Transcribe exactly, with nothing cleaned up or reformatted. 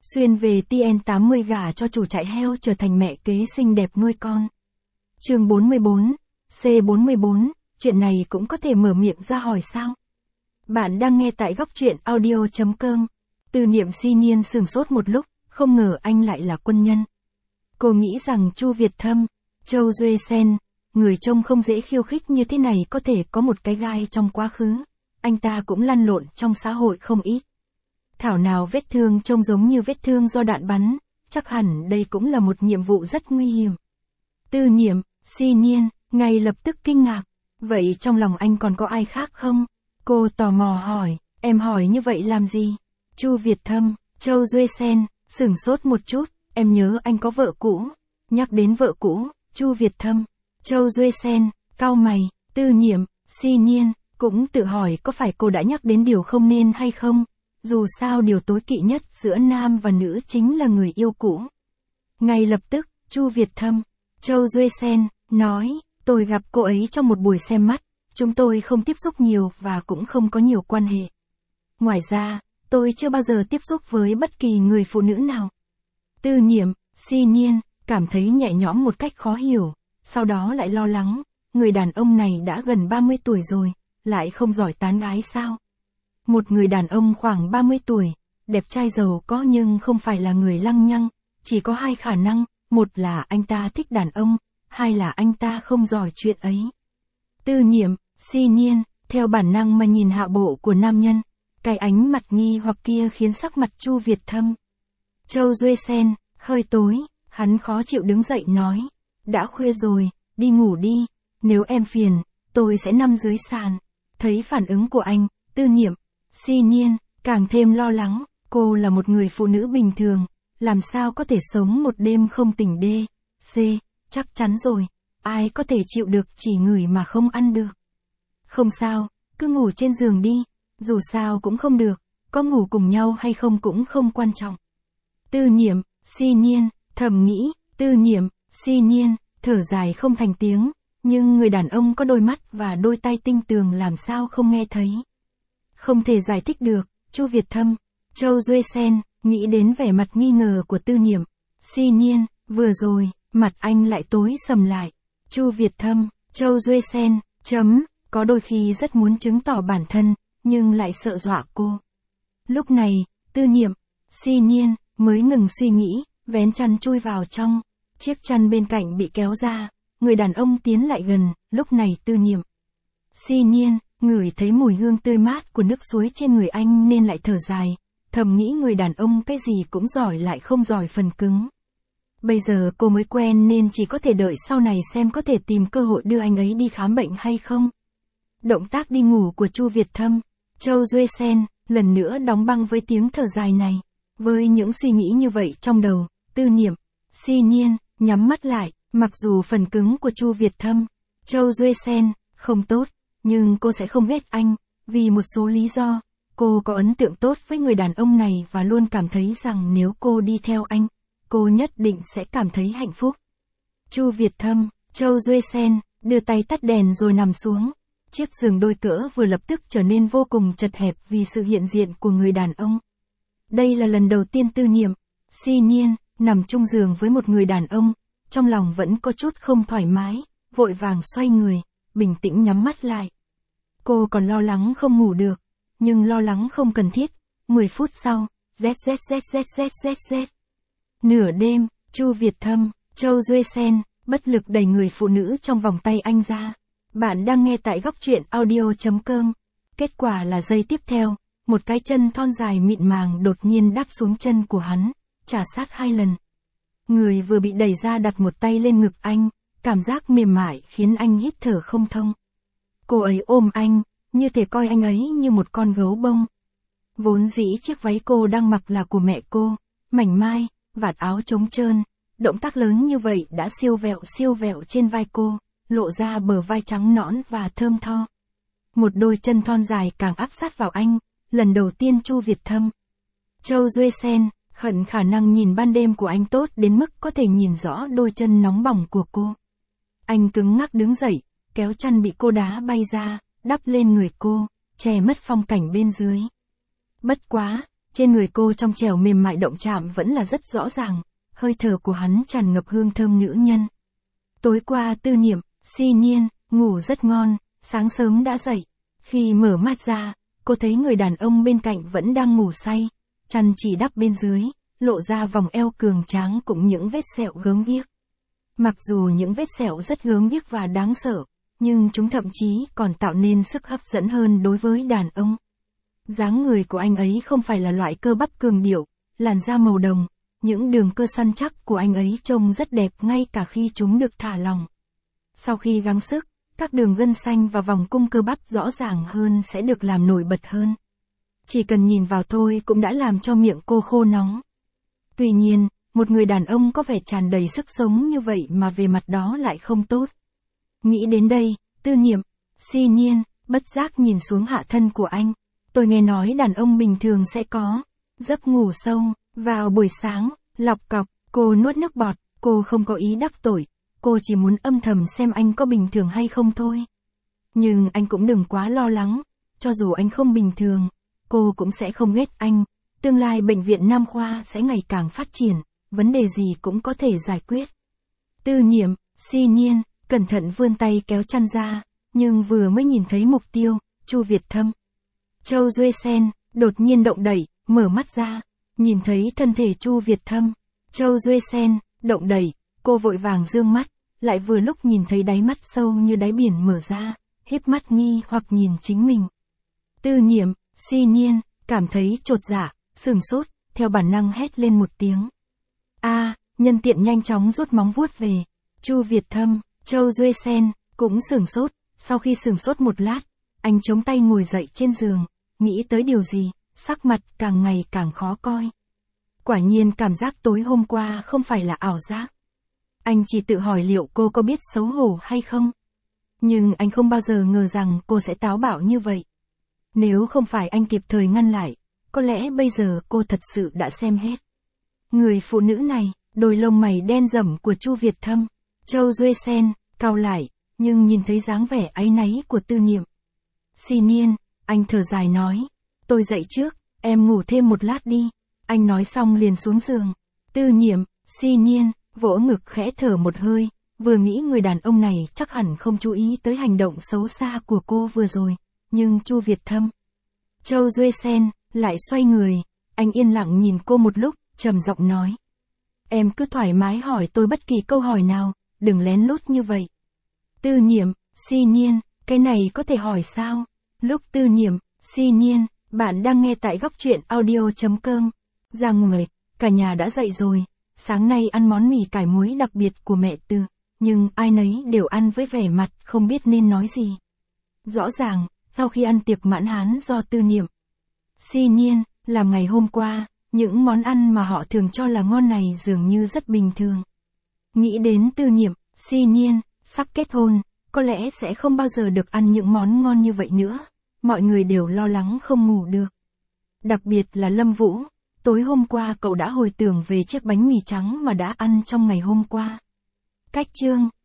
Xuyên về T N tám mươi gả cho chủ trại heo trở thành mẹ kế xinh đẹp nuôi con. Chương bốn mươi bốn, C bốn mươi bốn, chuyện này cũng có thể mở miệng ra hỏi sao? Bạn đang nghe tại góc truyện audio chấm com. Tư Niệm si nhiên sửng sốt một lúc, không ngờ anh lại là quân nhân. Cô nghĩ rằng Chu Việt Thâm, Châu Duệ Sen, người trông không dễ khiêu khích như thế này có thể có một cái gai trong quá khứ. Anh ta cũng lăn lộn trong xã hội không ít. Thảo nào vết thương trông giống như vết thương do đạn bắn, chắc hẳn đây cũng là một nhiệm vụ rất nguy hiểm. Tư Niệm si nhiên, ngay lập tức kinh ngạc. Vậy trong lòng anh còn có ai khác không? Cô tò mò hỏi, em hỏi như vậy làm gì? Chu Việt Thâm, Châu Duệ Sen, sửng sốt một chút, em nhớ anh có vợ cũ. Nhắc đến vợ cũ, Chu Việt Thâm, Châu Duệ Sen, cau mày. Tư Niệm si nhiên, cũng tự hỏi có phải cô đã nhắc đến điều không nên hay không? Dù sao điều tối kỵ nhất giữa nam và nữ chính là người yêu cũ. Ngay lập tức, Chu Việt Thâm, Châu Duệ Sen, nói, tôi gặp cô ấy trong một buổi xem mắt, chúng tôi không tiếp xúc nhiều và cũng không có nhiều quan hệ. Ngoài ra, tôi chưa bao giờ tiếp xúc với bất kỳ người phụ nữ nào. Tư Niệm si nhiên, cảm thấy nhẹ nhõm một cách khó hiểu, sau đó lại lo lắng, người đàn ông này đã gần ba mươi tuổi rồi, lại không giỏi tán gái sao? Một người đàn ông khoảng ba mươi tuổi, đẹp trai giàu có nhưng không phải là người lăng nhăng, chỉ có hai khả năng, một là anh ta thích đàn ông, hai là anh ta không giỏi chuyện ấy. Tư Niệm si nhiên, theo bản năng mà nhìn hạ bộ của nam nhân, cái ánh mặt nghi hoặc kia khiến sắc mặt Chu Việt Thâm, Châu Duệ Sen hơi tối, hắn khó chịu đứng dậy nói, đã khuya rồi, đi ngủ đi, nếu em phiền, tôi sẽ nằm dưới sàn. Thấy phản ứng của anh, Tư Niệm si nhiên càng thêm lo lắng, cô là một người phụ nữ bình thường, làm sao có thể sống một đêm không tỉnh đê, c, chắc chắn rồi, ai có thể chịu được chỉ ngửi mà không ăn được. Không sao, cứ ngủ trên giường đi, dù sao cũng không được, có ngủ cùng nhau hay không cũng không quan trọng. Tư Niệm si nhiên, thầm nghĩ, Tư Niệm si nhiên, thở dài không thành tiếng, nhưng người đàn ông có đôi mắt và đôi tai tinh tường làm sao không nghe thấy. Không thể giải thích được, Chu Việt Thâm, Châu Duệ Sen, nghĩ đến vẻ mặt nghi ngờ của Tư Niệm si nhiên, vừa rồi, mặt anh lại tối sầm lại. Chu Việt Thâm, Châu Duệ Sen, chấm, có đôi khi rất muốn chứng tỏ bản thân, nhưng lại sợ dọa cô. Lúc này, Tư Niệm si nhiên, mới ngừng suy nghĩ, vén chăn chui vào trong, chiếc chăn bên cạnh bị kéo ra, người đàn ông tiến lại gần, lúc này Tư Niệm si nhiên, ngửi thấy mùi hương tươi mát của nước suối trên người anh nên lại thở dài, thầm nghĩ người đàn ông cái gì cũng giỏi lại không giỏi phần cứng. Bây giờ cô mới quen nên chỉ có thể đợi sau này xem có thể tìm cơ hội đưa anh ấy đi khám bệnh hay không. Động tác đi ngủ của Chu Việt Thâm, Châu Duệ Sen, lần nữa đóng băng với tiếng thở dài này. Với những suy nghĩ như vậy trong đầu, Tư Niệm si nhiên, nhắm mắt lại, mặc dù phần cứng của Chu Việt Thâm, Châu Duệ Sen, không tốt, nhưng cô sẽ không ghét anh, vì một số lý do, cô có ấn tượng tốt với người đàn ông này và luôn cảm thấy rằng nếu cô đi theo anh, cô nhất định sẽ cảm thấy hạnh phúc. Chu Việt Thâm, Châu Duệ Sen, đưa tay tắt đèn rồi nằm xuống. Chiếc giường đôi cỡ vừa lập tức trở nên vô cùng chật hẹp vì sự hiện diện của người đàn ông. Đây là lần đầu tiên Tư Niệm si nhiên, nằm chung giường với một người đàn ông, trong lòng vẫn có chút không thoải mái, vội vàng xoay người, bình tĩnh nhắm mắt lại. Cô còn lo lắng không ngủ được, nhưng lo lắng không cần thiết. mười phút sau, zzzzzzzzz. Nửa đêm, Chu Việt Thâm, Châu Duệ Sen, bất lực đẩy người phụ nữ trong vòng tay anh ra. Bạn đang nghe tại góc truyện audio chấm com. Kết quả là giây tiếp theo, một cái chân thon dài mịn màng đột nhiên đáp xuống chân của hắn, chà sát hai lần. Người vừa bị đẩy ra đặt một tay lên ngực anh, cảm giác mềm mại khiến anh hít thở không thông. Cô ấy ôm anh, như thể coi anh ấy như một con gấu bông. Vốn dĩ chiếc váy cô đang mặc là của mẹ cô, mảnh mai, vạt áo trống trơn, động tác lớn như vậy đã siêu vẹo siêu vẹo trên vai cô, lộ ra bờ vai trắng nõn và thơm tho. Một đôi chân thon dài càng áp sát vào anh, lần đầu tiên Chu Việt Thâm, Châu Duệ Sen, hận khả năng nhìn ban đêm của anh tốt đến mức có thể nhìn rõ đôi chân nóng bỏng của cô. Anh cứng ngắc đứng dậy, kéo chăn bị cô đá bay ra, đắp lên người cô, che mất phong cảnh bên dưới. Bất quá, Trên người cô trong trẻo mềm mại động chạm vẫn là rất rõ ràng, hơi thở của hắn tràn ngập hương thơm nữ nhân. Tối qua Tư Niệm, Si Nhiên, ngủ rất ngon, sáng sớm đã dậy. Khi mở mắt ra, cô thấy người đàn ông bên cạnh vẫn đang ngủ say, chăn chỉ đắp bên dưới, lộ ra vòng eo cường tráng cũng những vết sẹo gớm ghiếc. Mặc dù những vết sẹo rất gớm ghiếc và đáng sợ, nhưng chúng thậm chí còn tạo nên sức hấp dẫn hơn đối với đàn ông. Dáng người của anh ấy không phải là loại cơ bắp cường điệu, làn da màu đồng, những đường cơ săn chắc của anh ấy trông rất đẹp ngay cả khi chúng được thả lỏng. Sau khi gắng sức, các đường gân xanh và vòng cung cơ bắp rõ ràng hơn sẽ được làm nổi bật hơn. Chỉ cần nhìn vào thôi cũng đã làm cho miệng cô khô nóng. Tuy nhiên, một người đàn ông có vẻ tràn đầy sức sống như vậy mà về mặt đó lại không tốt. Nghĩ đến đây, Tư Niệm, Si Nhiên, bất giác nhìn xuống hạ thân của anh. Tôi nghe nói đàn ông bình thường sẽ có giấc ngủ sâu, vào buổi sáng, lọc cọc, cô nuốt nước bọt, cô không có ý đắc tội, cô chỉ muốn âm thầm xem anh có bình thường hay không thôi. Nhưng anh cũng đừng quá lo lắng, cho dù anh không bình thường, cô cũng sẽ không ghét anh, tương lai bệnh viện Nam Khoa sẽ ngày càng phát triển, vấn đề gì cũng có thể giải quyết. Tư Niệm, Si Nhiên, cẩn thận vươn tay kéo chăn ra, nhưng vừa mới nhìn thấy mục tiêu, Chu Việt Thâm. Châu Duệ Sen, đột nhiên động đẩy, mở mắt ra, nhìn thấy thân thể Chu Việt Thâm. Châu Duệ Sen, động đẩy, cô vội vàng dương mắt, lại vừa lúc nhìn thấy đáy mắt sâu như đáy biển mở ra, híp mắt nghi hoặc nhìn chính mình. Tư Niệm, Si Nhiên, cảm thấy chột dạ, sừng sốt, theo bản năng hét lên một tiếng. A, nhân tiện nhanh chóng rút móng vuốt về. Chu Việt Thâm, Châu Duệ Sen, cũng sửng sốt, sau khi sửng sốt một lát, anh chống tay ngồi dậy trên giường, nghĩ tới điều gì, sắc mặt càng ngày càng khó coi. Quả nhiên cảm giác tối hôm qua không phải là ảo giác. Anh chỉ tự hỏi liệu cô có biết xấu hổ hay không. Nhưng anh không bao giờ ngờ rằng cô sẽ táo bạo như vậy. Nếu không phải anh kịp thời ngăn lại, có lẽ bây giờ cô thật sự đã xem hết. Người phụ nữ này, đôi lông mày đen rẫm của Chu Việt Thâm, Châu Duệ Sen, cau lại, nhưng nhìn thấy dáng vẻ áy náy của Tư Niệm. Si Nhiên, anh thở dài nói, tôi dậy trước, em ngủ thêm một lát đi. Anh nói xong liền xuống giường. Tư Niệm, Si Nhiên, vỗ ngực khẽ thở một hơi, vừa nghĩ người đàn ông này chắc hẳn không chú ý tới hành động xấu xa của cô vừa rồi, nhưng Chu Việt Thâm, Châu Duệ Sen, lại xoay người, anh yên lặng nhìn cô một lúc, trầm giọng nói. Em cứ thoải mái hỏi tôi bất kỳ câu hỏi nào, đừng lén lút như vậy. Tư Niệm, Si Nhiên, cái này có thể hỏi sao? Lúc Tư Niệm, Si Nhiên, bạn đang nghe tại góc truyện audio chấm com. Ra người, cả nhà đã dậy rồi, sáng nay ăn món mì cải muối đặc biệt của mẹ Tư, nhưng ai nấy đều ăn với vẻ mặt không biết nên nói gì. Rõ ràng, sau khi ăn tiệc mãn hán do Tư Niệm, Si Nhiên, làm ngày hôm qua, những món ăn mà họ thường cho là ngon này dường như rất bình thường. Nghĩ đến Tư Niệm, Si Nhiên, sắp kết hôn, có lẽ sẽ không bao giờ được ăn những món ngon như vậy nữa, mọi người đều lo lắng không ngủ được. Đặc biệt là Lâm Vũ, tối hôm qua cậu đã hồi tưởng về chiếc bánh mì trắng mà đã ăn trong ngày hôm qua. Cách chương